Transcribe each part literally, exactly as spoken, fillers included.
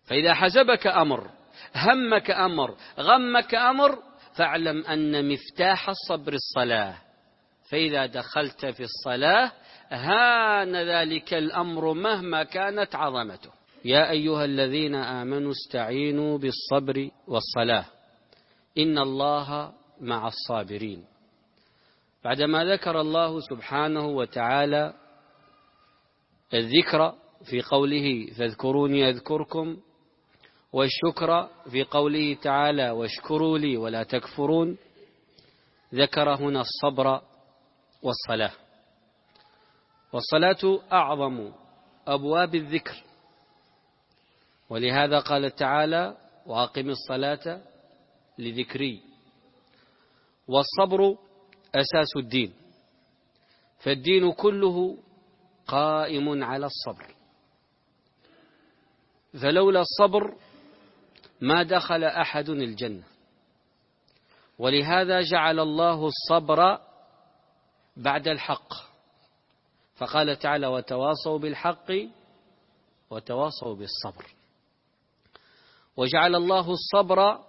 فإذا حزبك أمر، همك أمر، غمك أمر، فاعلم أن مفتاح الصبر الصلاة، فإذا دخلت في الصلاة هان ذلك الأمر مهما كانت عظمته. يا أيها الذين آمنوا استعينوا بالصبر والصلاة إن الله مع الصابرين. بعدما ذكر الله سبحانه وتعالى الذكر في قوله فاذكروني أذكركم، والشكر في قوله تعالى واشكروا لي ولا تكفرون، ذكر هنا الصبر والصلاة. والصلاة أعظم أبواب الذكر، ولهذا قال تعالى وأقم الصلاة لذكري. والصبر أساس الدين، فالدين كله قائم على الصبر، فلولا الصبر ما دخل أحد الجنة. ولهذا جعل الله الصبر بعد الحق، فقال تعالى وتواصوا بالحق وتواصوا بالصبر. وجعل الله الصبر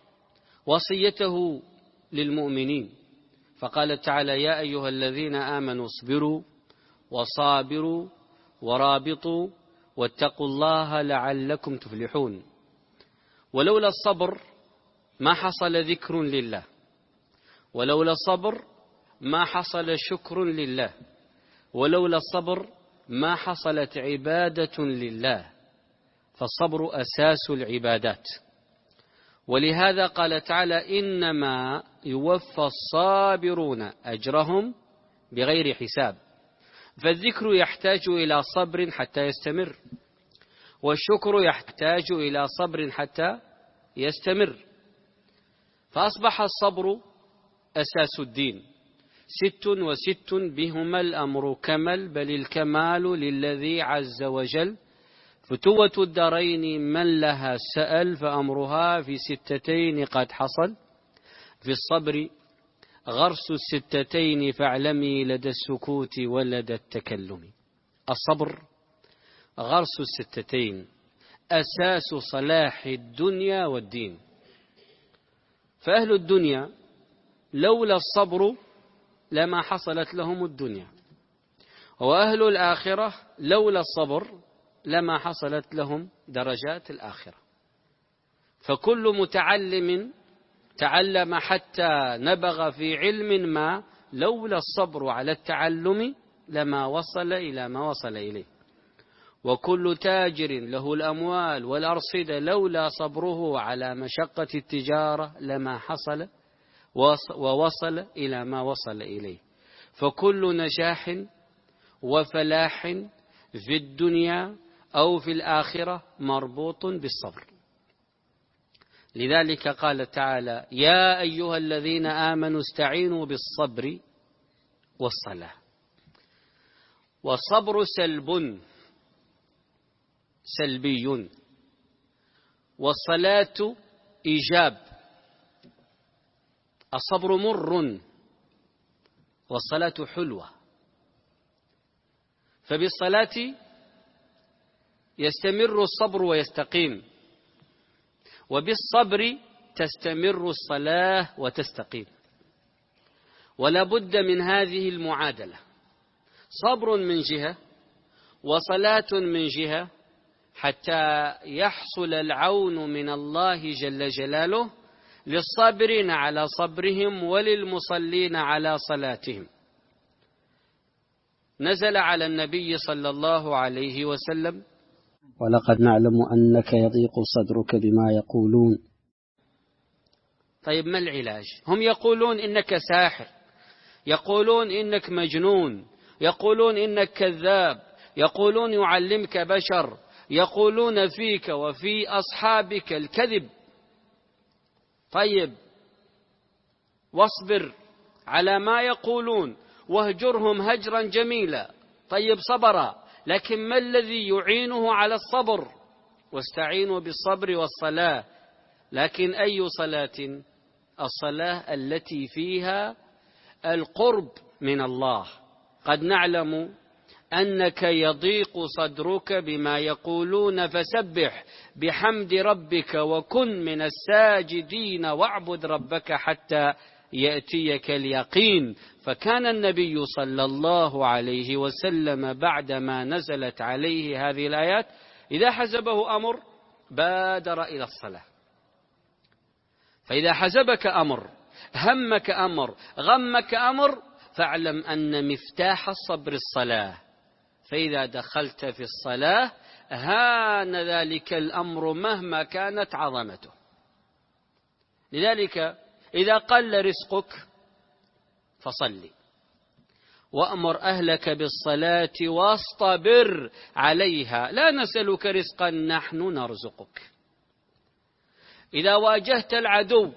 وصيته للمؤمنين، فقال تعالى يا أيها الذين آمنوا اصبروا وصابروا ورابطوا واتقوا الله لعلكم تفلحون. ولولا الصبر ما حصل ذكر لله، ولولا الصبر ما حصل شكر لله، ولولا الصبر ما حصلت عبادة لله، فالصبر أساس العبادات. ولهذا قال تعالى إنما يوفى الصابرون أجرهم بغير حساب. فالذكر يحتاج إلى صبر حتى يستمر، والشكر يحتاج إلى صبر حتى يستمر، فأصبح الصبر أساس الدين. ست وست بهما الأمر كمل، بل الكمال للذي عز وجل. فتوة الدارين من لها سأل، فأمرها في ستتين قد حصل. في الصبر غرس الستتين فاعلمي لدى السكوت ولدى التكلم. الصبر غرس الستتين، أساس صلاح الدنيا والدين. فأهل الدنيا لولا الصبر لما حصلت لهم الدنيا، وأهل الآخرة لولا الصبر لما حصلت لهم درجات الآخرة. فكل متعلم تعلم حتى نبغ في علم ما، لولا الصبر على التعلم لما وصل إلى ما وصل إليه. وكل تاجر له الأموال والأرصدة لولا صبره على مشقة التجارة لما حصل ووصل إلى ما وصل إليه. فكل نجاح وفلاح في الدنيا أو في الآخرة مربوط بالصبر. لذلك قال تعالى يا أيها الذين آمنوا استعينوا بالصبر والصلاة. والصبر سلب سلبي، والصلاة إيجاب. الصبر مر والصلاة حلوة، فبالصلاة يستمر الصبر ويستقيم، وبالصبر تستمر الصلاة وتستقيم. ولا بد من هذه المعادلة، صبر من جهة وصلاة من جهة، حتى يحصل العون من الله جل جلاله للصابرين على صبرهم وللمصلين على صلاتهم. نزل على النبي صلى الله عليه وسلم ولقد نعلم أنك يضيق صدرك بما يقولون. طيب ما العلاج؟ هم يقولون إنك ساحر، يقولون إنك مجنون، يقولون إنك كذاب، يقولون يعلمك بشر، يقولون فيك وفي أصحابك الكذب. طيب واصبر على ما يقولون واهجرهم هجرا جميلا. طيب صبر، لكن ما الذي يعينه على الصبر؟ واستعينوا بالصبر والصلاة. لكن أي صلاة؟ الصلاة التي فيها القرب من الله. قد نعلم أنك يضيق صدرك بما يقولون فسبح بحمد ربك وكن من الساجدين واعبد ربك حتى يأتيك اليقين. فكان النبي صلى الله عليه وسلم بعدما نزلت عليه هذه الآيات إذا حزبه أمر بادر إلى الصلاة. فإذا حزبك أمر، همك أمر، غمك أمر، فاعلم أن مفتاح الصبر الصلاة. فإذا دخلت في الصلاة هان ذلك الأمر مهما كانت عظمته. لذلك إذا قل رزقك فصلي، وأمر أهلك بالصلاة واصطبر عليها، لا نسألك رزقا نحن نرزقك. إذا واجهت العدو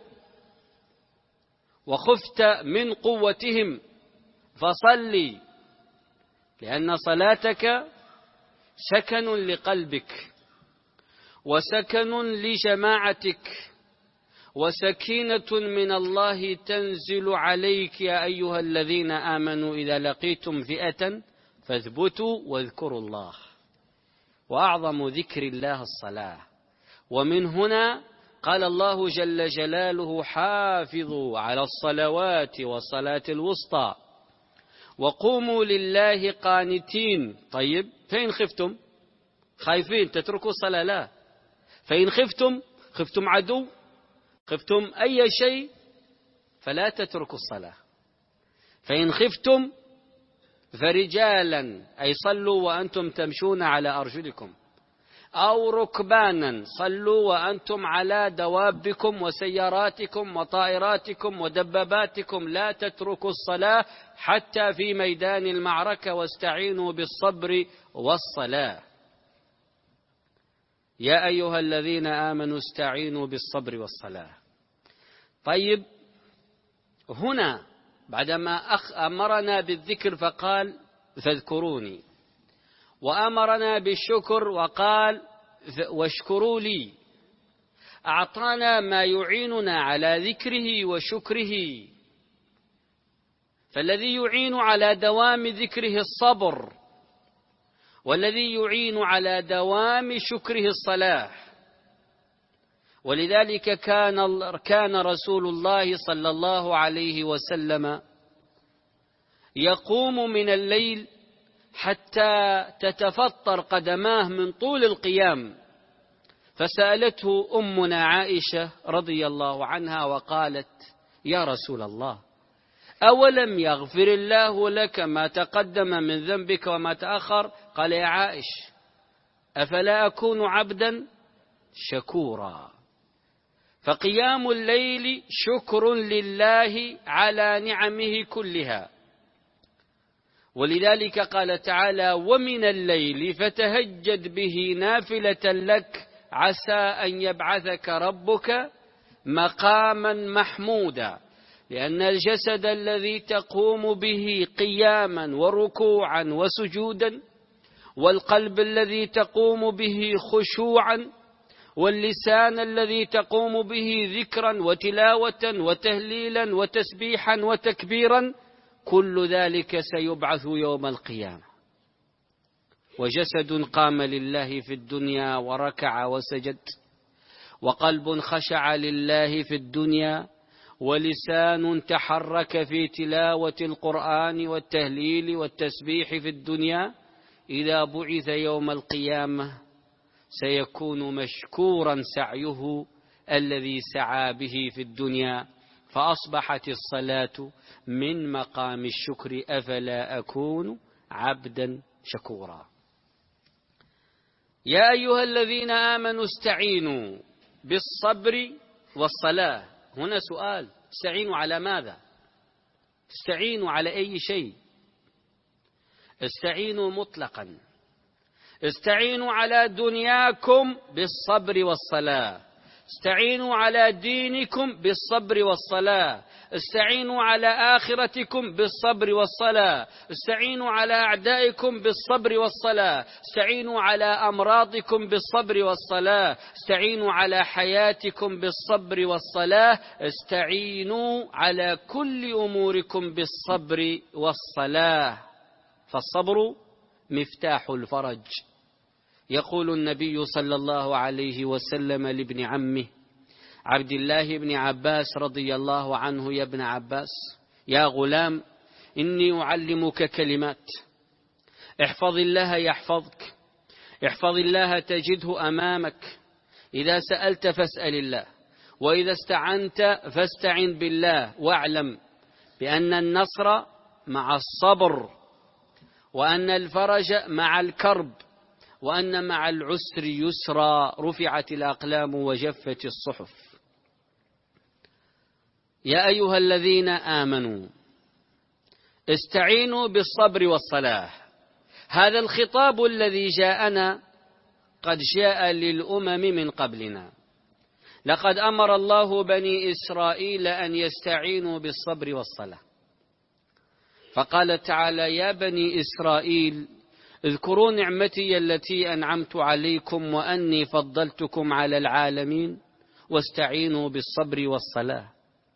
وخفت من قوتهم فصلي، لأن صلاتك سكن لقلبك وسكن لجماعتك وسكينة من الله تنزل عليك يا أيها الذين آمنوا إذا لقيتم فئة فاثبتوا واذكروا الله. وأعظم ذكر الله الصلاة. ومن هنا قال الله جل جلاله حافظوا على الصلوات والصلاة الوسطى وقوموا لله قانتين. طيب فإن خفتم، خايفين تتركوا الصلاة؟ لا. فإن خفتم، خفتم عدو، خفتم أي شيء، فلا تتركوا الصلاة. فإن خفتم فرجالا، أي صلوا وأنتم تمشون على أرجلكم، أو ركبانا، صلوا وأنتم على دوابكم وسياراتكم وطائراتكم ودباباتكم. لا تتركوا الصلاة حتى في ميدان المعركة، واستعينوا بالصبر والصلاة. يا أيها الذين آمنوا استعينوا بالصبر والصلاة. طيب هنا بعدما أمرنا بالذكر فقال فاذكروني، وأمرنا بالشكر وقال واشكروا لي. أعطانا ما يعيننا على ذكره وشكره. فالذي يعين على دوام ذكره الصبر، والذي يعين على دوام شكره الصلاة. ولذلك كان كان رسول الله صلى الله عليه وسلم يقوم من الليل حتى تتفطر قدماه من طول القيام. فسألته أمنا عائشة رضي الله عنها وقالت يا رسول الله أولم يغفر الله لك ما تقدم من ذنبك وما تأخر؟ قال يا عائش أفلا أكون عبدا شكورا. فقيام الليل شكر لله على نعمه كلها. ولذلك قال تعالى ومن الليل فتهجد به نافلة لك عسى أن يبعثك ربك مقاما محمودا. لأن الجسد الذي تقوم به قياما وركوعا وسجودا، والقلب الذي تقوم به خشوعا، واللسان الذي تقوم به ذكرا وتلاوة وتهليلا وتسبيحا وتكبيرا، كل ذلك سيبعث يوم القيامة. وجسد قام لله في الدنيا وركع وسجد، وقلب خشع لله في الدنيا، ولسان تحرك في تلاوة القرآن والتهليل والتسبيح في الدنيا، إذا بعث يوم القيامة سيكون مشكورا سعيه الذي سعى به في الدنيا. فأصبحت الصلاة من مقام الشكر. أفلا أكون عبدا شكورا. يا أيها الذين آمنوا استعينوا بالصبر والصلاة. هنا سؤال، استعينوا على ماذا؟ استعينوا على أي شيء؟ استعينوا مطلقا. استعينوا على دنياكم بالصبر والصلاة، استعينوا على دينكم بالصبر والصلاة، استعينوا على آخرتكم بالصبر والصلاة، استعينوا على أعدائكم بالصبر والصلاة، استعينوا على أمراضكم بالصبر والصلاة، استعينوا على حياتكم بالصبر والصلاة، استعينوا على كل أموركم بالصبر والصلاة. فالصبر مفتاح الفرج. يقول النبي صلى الله عليه وسلم لابن عمه عبد الله بن عباس رضي الله عنه: يا ابن عباس، يا غلام، إني أعلمك كلمات، احفظ الله يحفظك، احفظ الله تجده أمامك، إذا سألت فاسأل الله، وإذا استعنت فاستعن بالله، واعلم بأن النصر مع الصبر، وأن الفرج مع الكرب، وأن مع العسر يسرا، رفعت الأقلام وجفت الصحف. يا أيها الذين آمنوا استعينوا بالصبر والصلاة. هذا الخطاب الذي جاءنا قد جاء للأمم من قبلنا. لقد أمر الله بني إسرائيل أن يستعينوا بالصبر والصلاة، فقال تعالى: يا بني إسرائيل اذكروا نعمتي التي أنعمت عليكم وأني فضلتكم على العالمين واستعينوا بالصبر والصلاة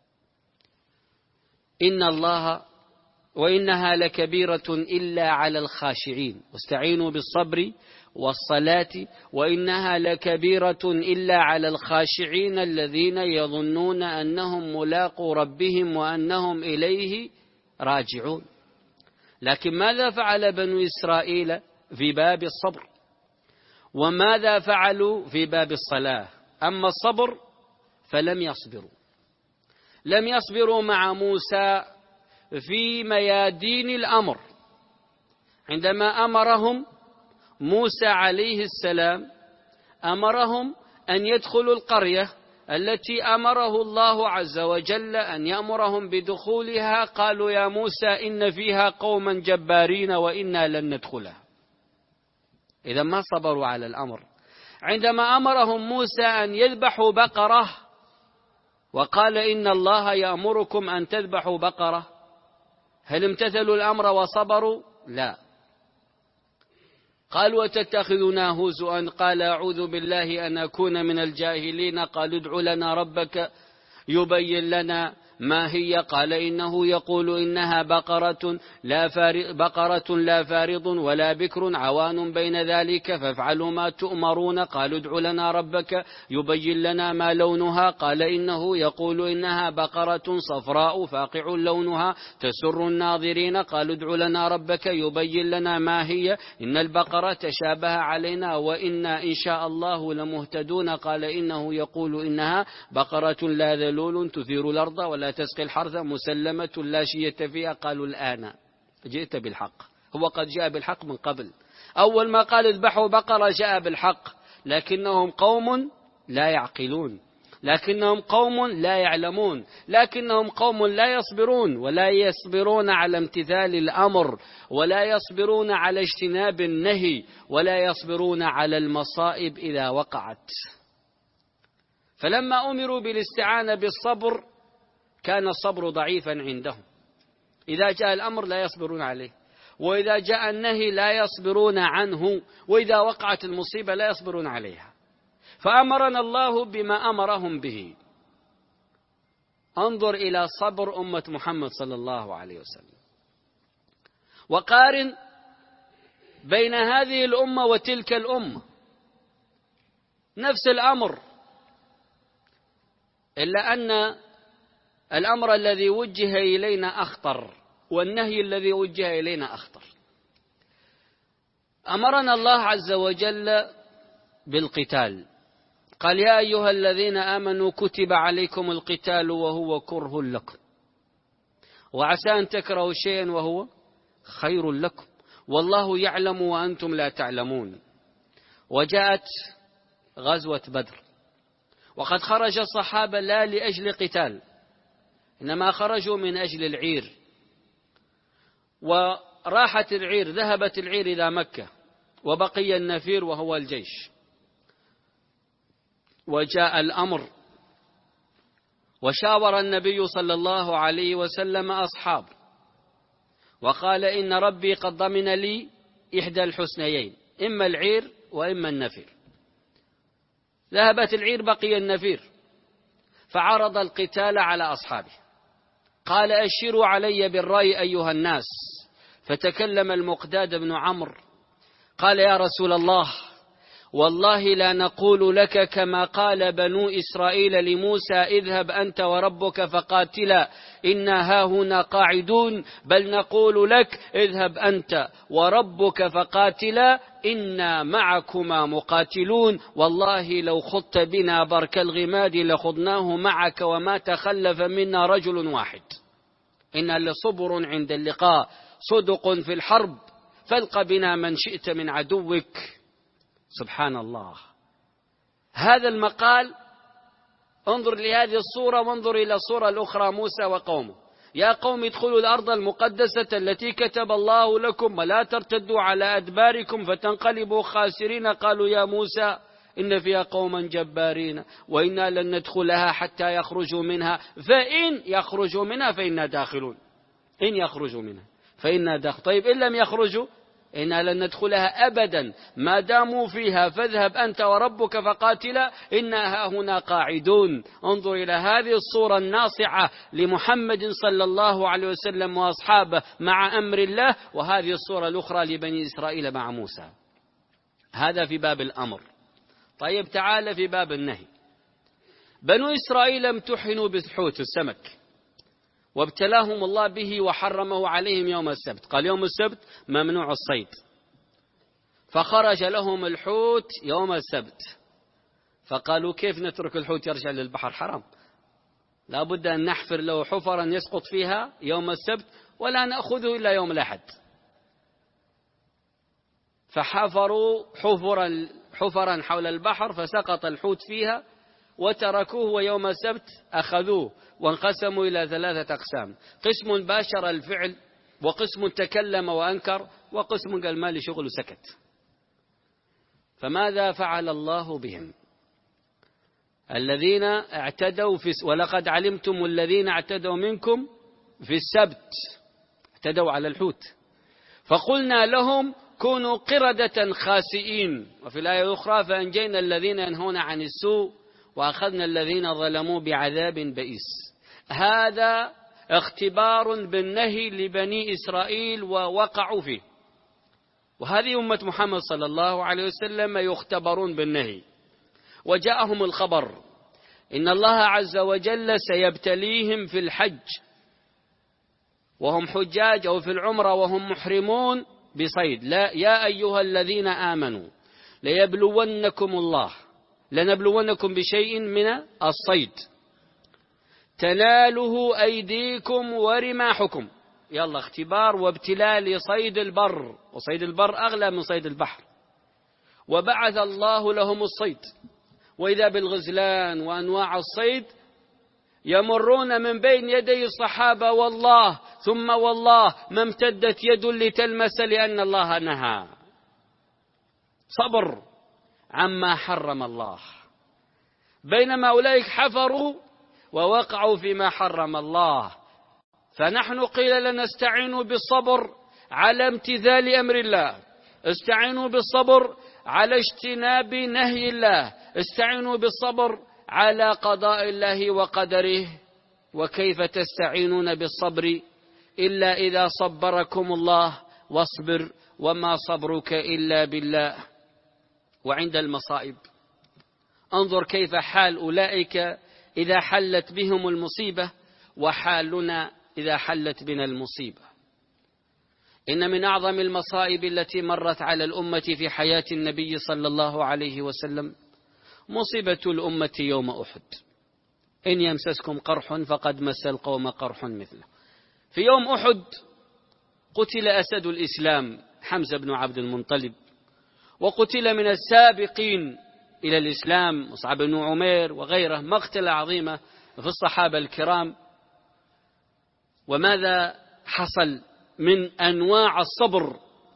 إن الله وإنها لكبيرة إلا على الخاشعين. واستعينوا بالصبر والصلاة وإنها لكبيرة إلا على الخاشعين الذين يظنون أنهم ملاقو ربهم وأنهم إليه راجعون. لكن ماذا فعل بنو إسرائيل في باب الصبر؟ وماذا فعلوا في باب الصلاة؟ أما الصبر فلم يصبروا، لم يصبروا مع موسى في ميادين الأمر. عندما أمرهم موسى عليه السلام أمرهم أن يدخلوا القرية التي أمره الله عز وجل أن يأمرهم بدخولها، قالوا: يا موسى إن فيها قوما جبارين وإنا لن ندخلها. إذا ما صبروا على الأمر. عندما أمرهم موسى أن يذبحوا بقرة وقال: إن الله يأمركم أن تذبحوا بقرة، هل امتثلوا الأمر وصبروا؟ لا. قالوا: وتتخذنا هزؤا؟ قال: أعوذ بالله أن أكون من الجاهلين. قالوا: ادع لنا ربك يبين لنا ما هي. قال: إنه يقول إنها بقرة لا فارض, بقرة لا فارض ولا بكر عوان بين ذلك فافعلوا ما تؤمرون. قالوا: ادع لنا ربك يبين لنا ما لونها. قال: إنه يقول إنها بقرة صفراء فاقع لونها تسر الناظرين. قالوا: ادع لنا ربك يبين لنا ما هي إن البقرة تشابه علينا وإنا إن شاء الله لمهتدون. قال: إنه يقول إنها بقرة لا ذلول تثير الأرض ولا تسقي الحرث مسلمة لا شية فيها. قالوا: الآن جئت بالحق. هو قد جاء بالحق من قبل. أول ما قال اذبحوا بقرة جاء بالحق، لكنهم قوم لا يعقلون، لكنهم قوم لا يعلمون، لكنهم قوم لا يصبرون، ولا يصبرون على امتثال الأمر، ولا يصبرون على اجتناب النهي، ولا يصبرون على المصائب إذا وقعت. فلما أمروا بالاستعانة بالصبر كان الصبر ضعيفا عندهم. إذا جاء الأمر لا يصبرون عليه، وإذا جاء النهي لا يصبرون عنه، وإذا وقعت المصيبة لا يصبرون عليها. فأمرنا الله بما أمرهم به. انظر إلى صبر أمة محمد صلى الله عليه وسلم، وقارن بين هذه الأمة وتلك الأمة، نفس الأمر، إلا أن الأمر الذي وجه إلينا أخطر، والنهي الذي وجه إلينا أخطر. أمرنا الله عز وجل بالقتال، قال: يا أيها الذين آمنوا كتب عليكم القتال وهو كره لكم وعسى أن تكرهوا شيئا وهو خير لكم والله يعلم وأنتم لا تعلمون. وجاءت غزوة بدر، وقد خرج الصحابة لا لأجل قتال، إنما خرجوا من أجل العير، وراحت العير، ذهبت العير إلى مكة، وبقي النفير وهو الجيش. وجاء الأمر، وشاور النبي صلى الله عليه وسلم أصحاب، وقال: إن ربي قد ضمن لي إحدى الحسنيين، إما العير وإما النفير. ذهبت العير، بقي النفير، فعرض القتال على أصحابه. قال: أشروا علي بالرأي أيها الناس. فتكلم المقداد بن عمرو قال يا رسول الله والله لا نقول لك كما قال بنو إسرائيل لموسى اذهب أنت وربك فقاتلا إنا هاهنا قاعدون، بل نقول لك اذهب أنت وربك فقاتلا إنا معكما مقاتلون، والله لو خضت بنا برك الغماد لخضناه معك وما تخلف منا رجل واحد، إنا لصبر عند اللقاء صدق في الحرب، فالق بنا من شئت من عدوك. سبحان الله. هذا المقال، انظر لهذه الصورة وانظر إلى الصورة الأخرى، موسى وقومه: يا قوم ادخلوا الأرض المقدسة التي كتب الله لكم ولا ترتدوا على أدباركم فتنقلبوا خاسرين. قالوا يا موسى إن فيها قوما جبارين وإنا لن ندخلها حتى يخرجوا منها، فإن يخرجوا منها فإنا داخلون. إن يخرجوا منها فإنا داخلون. طيب إن لم يخرجوا إنا لن ندخلها أبدا ما داموا فيها، فاذهب أنت وربك فقاتلا إنا هاهنا قاعدون. انظر إلى هذه الصورة الناصعة لمحمد صلى الله عليه وسلم وأصحابه مع أمر الله، وهذه الصورة الأخرى لبني إسرائيل مع موسى. هذا في باب الأمر. طيب تعال في باب النهي. بنو إسرائيل امتحنوا بالحوت السمك، وابتلاهم الله به وحرمه عليهم يوم السبت. قال يوم السبت ممنوع الصيد، فخرج لهم الحوت يوم السبت، فقالوا كيف نترك الحوت يرجع للبحر؟ حرام، لا بد أن نحفر له حفرا يسقط فيها يوم السبت ولا نأخذه إلا يوم الأحد. فحفروا حفرا, حفرا حول البحر فسقط الحوت فيها وتركوه، ويوم السبت أخذوه وانقسموا إلى ثلاثة أقسام: قسم باشر الفعل، وقسم تكلم وأنكر، وقسم قال ما لي شغل وسكت. فماذا فعل الله بهم؟ الذين اعتدوا في ولقد علمتم الذين اعتدوا منكم في السبت، اعتدوا على الحوت، فقلنا لهم كونوا قردة خاسئين. وفي الآية الأخرى فأنجينا الذين ينهون عن السوء وأخذنا الذين ظلموا بعذاب بئيس. هذا اختبار بالنهي لبني إسرائيل ووقعوا فيه، وهذه أمة محمد صلى الله عليه وسلم يختبرون بالنهي. وجاءهم الخبر إن الله عز وجل سيبتليهم في الحج وهم حجاج، أو في العمرة وهم محرمون بصيد. لا يا أيها الذين آمنوا ليبلونكم الله لنبلونكم بشيء من الصيد تناله أيديكم ورماحكم. يلا اختبار وابتلاء لصيد البر، وصيد البر أغلى من صيد البحر. وبعث الله لهم الصيد، وإذا بالغزلان وأنواع الصيد يمرون من بين يدي الصحابة والله ثم والله ما امتدت يد لتلمس لأن الله نهى. صبر عما حرم الله، بينما أولئك حفروا ووقعوا فيما حرم الله. فنحن قيل لنا استعينوا بالصبر على امتثال أمر الله، استعينوا بالصبر على اجتناب نهي الله، استعينوا بالصبر على قضاء الله وقدره. وكيف تستعينون بالصبر إلا إذا صبركم الله، واصبر وما صبرك إلا بالله. وعند المصائب انظر كيف حال أولئك إذا حلت بهم المصيبة وحالنا إذا حلت بنا المصيبة. إن من أعظم المصائب التي مرت على الأمة في حياة النبي صلى الله عليه وسلم مصيبة الأمة يوم أحد. إن يمسسكم قرح فقد مس القوم قرح مثله. في يوم أحد قتل أسد الإسلام حمزة بن عبد المطلب، وقتل من السابقين إلى الإسلام مصعب بن عمير وغيره، مقتلة عظيمة في الصحابة الكرام. وماذا حصل من أنواع الصبر؟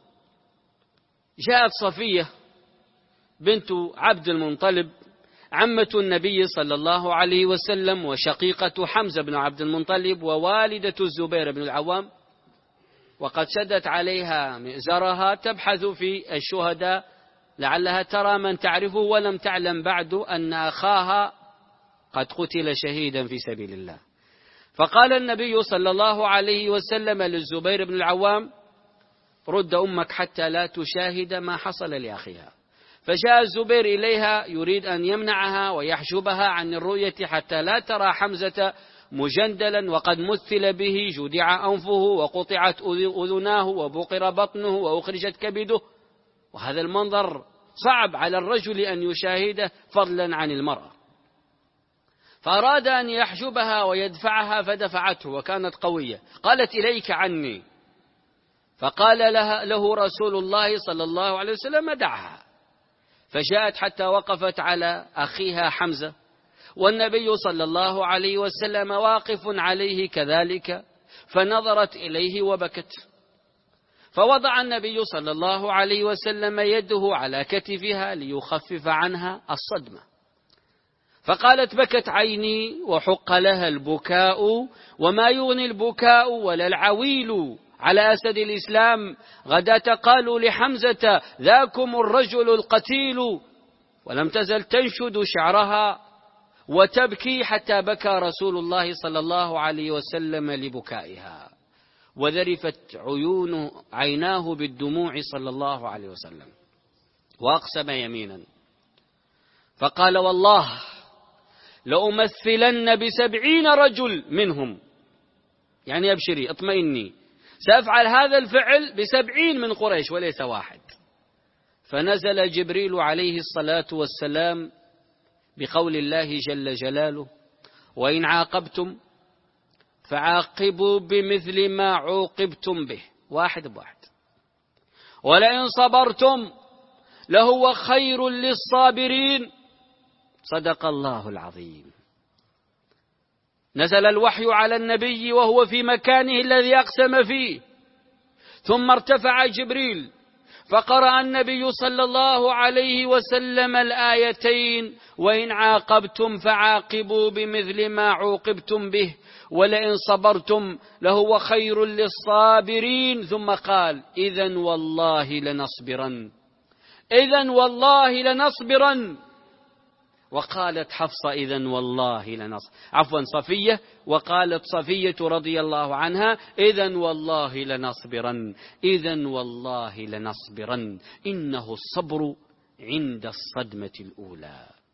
جاءت صفية بنت عبد المطلب عمة النبي صلى الله عليه وسلم وشقيقة حمزة بن عبد المطلب ووالدة الزبير بن العوام، وقد شدت عليها مئزرها تبحث في الشهداء لعلها ترى من تعرفه، ولم تعلم بعد أن أخاها قد قتل شهيدا في سبيل الله. فقال النبي صلى الله عليه وسلم للزبير بن العوام: رد أمك حتى لا تشاهد ما حصل لأخيها. فجاء الزبير إليها يريد أن يمنعها ويحجبها عن الرؤية حتى لا ترى حمزة مجندلا وقد مثل به، جدع أنفه وقطعت أذناه وبقر بطنه وأخرجت كبده، وهذا المنظر صعب على الرجل أن يشاهده فضلا عن المرأة. فأراد أن يحجبها ويدفعها فدفعته وكانت قوية. قالت إليك عني. فقال لها له رسول الله صلى الله عليه وسلم دعها. فجاءت حتى وقفت على أخيها حمزة، والنبي صلى الله عليه وسلم واقف عليه كذلك، فنظرت إليه وبكت. فوضع النبي صلى الله عليه وسلم يده على كتفها ليخفف عنها الصدمة. فقالت بكت عيني وحق لها البكاء، وما يغني البكاء ولا العويل على أسد الإسلام. غداة قالوا لحمزة ذاكم الرجل القتيل، ولم تزل تنشد شعرها وتبكي حتى بكى رسول الله صلى الله عليه وسلم لبكائها، وذرفت عيون عيناه بالدموع صلى الله عليه وسلم، وأقسم يمينا فقال والله لأمثلن بسبعين رجل منهم، يعني أبشري اطمئني، سأفعل هذا الفعل بسبعين من قريش وليس واحد. فنزل جبريل عليه الصلاة والسلام بقول الله جل جلاله وإن عاقبتم فعاقبوا بمثل ما عوقبتم به، واحد بواحد، ولئن صبرتم لهو خير للصابرين، صدق الله العظيم. نزل الوحي على النبي وهو في مكانه الذي أقسم فيه، ثم ارتفع جبريل فقرأ النبي صلى الله عليه وسلم الآيتين وإن عاقبتم فعاقبوا بمثل ما عوقبتم به ولئن صبرتم لهو خير للصابرين، ثم قال إذن والله لنصبرن، إذن والله لنصبرن. وقالت حفصة إذن والله لنصبر، عفوا صفية، وقالت صفية رضي الله عنها إذن والله لنصبرن، إذن والله لنصبرن، إنه الصبر عند الصدمة الأولى.